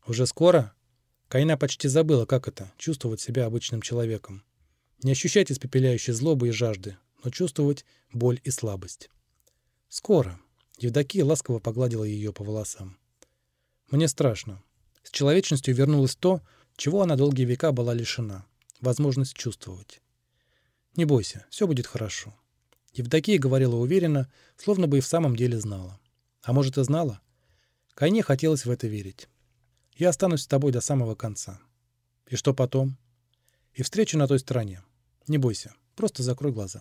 Уже скоро? Кайна почти забыла, как это — чувствовать себя обычным человеком. Не ощущать испепеляющей злобы и жажды, но чувствовать боль и слабость. Скоро. Евдокия ласково погладила ее по волосам. Мне страшно. С человечностью вернулось то, чего она долгие века была лишена — возможность чувствовать. Не бойся, все будет хорошо. Евдокия говорила уверенно, словно бы и в самом деле знала. А может, и знала? Кайне хотелось в это верить. Я останусь с тобой до самого конца. И что потом? И встречу на той стороне. Не бойся, просто закрой глаза.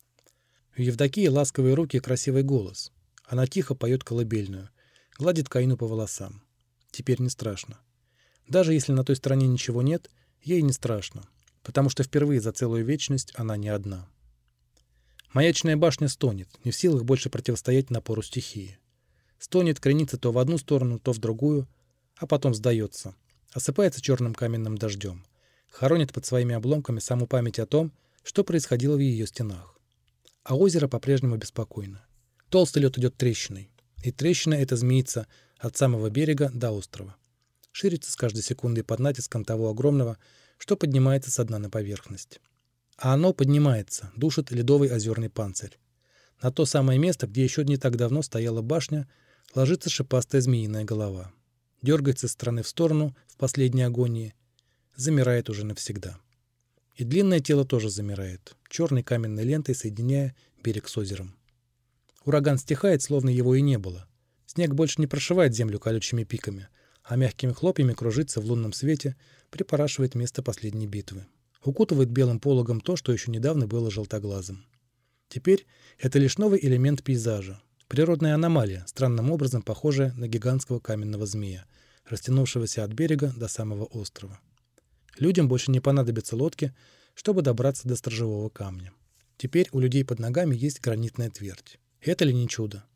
У Евдокии ласковые руки и красивый голос. Она тихо поет колыбельную, гладит Кайну по волосам. Теперь не страшно. Даже если на той стороне ничего нет, ей не страшно, потому что впервые за целую вечность она не одна. Маячная башня стонет, не в силах больше противостоять напору стихии. Стонет, кренится то в одну сторону, то в другую, а потом сдается, осыпается черным каменным дождем, хоронит под своими обломками саму память о том, что происходило в ее стенах. А озеро по-прежнему беспокойно. Толстый лед идет трещиной, и трещина эта змеится от самого берега до острова. Ширится с каждой секундой под натиском того огромного, что поднимается со дна на поверхность. А оно поднимается, душит ледовый озерный панцирь. На то самое место, где еще не так давно стояла башня, ложится шипастая змеиная голова. Дергается из стороны в сторону в последней агонии, замирает уже навсегда. И длинное тело тоже замирает, черной каменной лентой соединяя берег с озером. Ураган стихает, словно его и не было. Снег больше не прошивает землю колючими пиками, а мягкими хлопьями кружится в лунном свете, припорашивает место последней битвы. Укутывает белым пологом то, что еще недавно было желтоглазым. Теперь это лишь новый элемент пейзажа. Природная аномалия, странным образом похожая на гигантского каменного змея, растянувшегося от берега до самого острова. Людям больше не понадобятся лодки, чтобы добраться до сторожевого камня. Теперь у людей под ногами есть гранитная твердь. Это ли не чудо?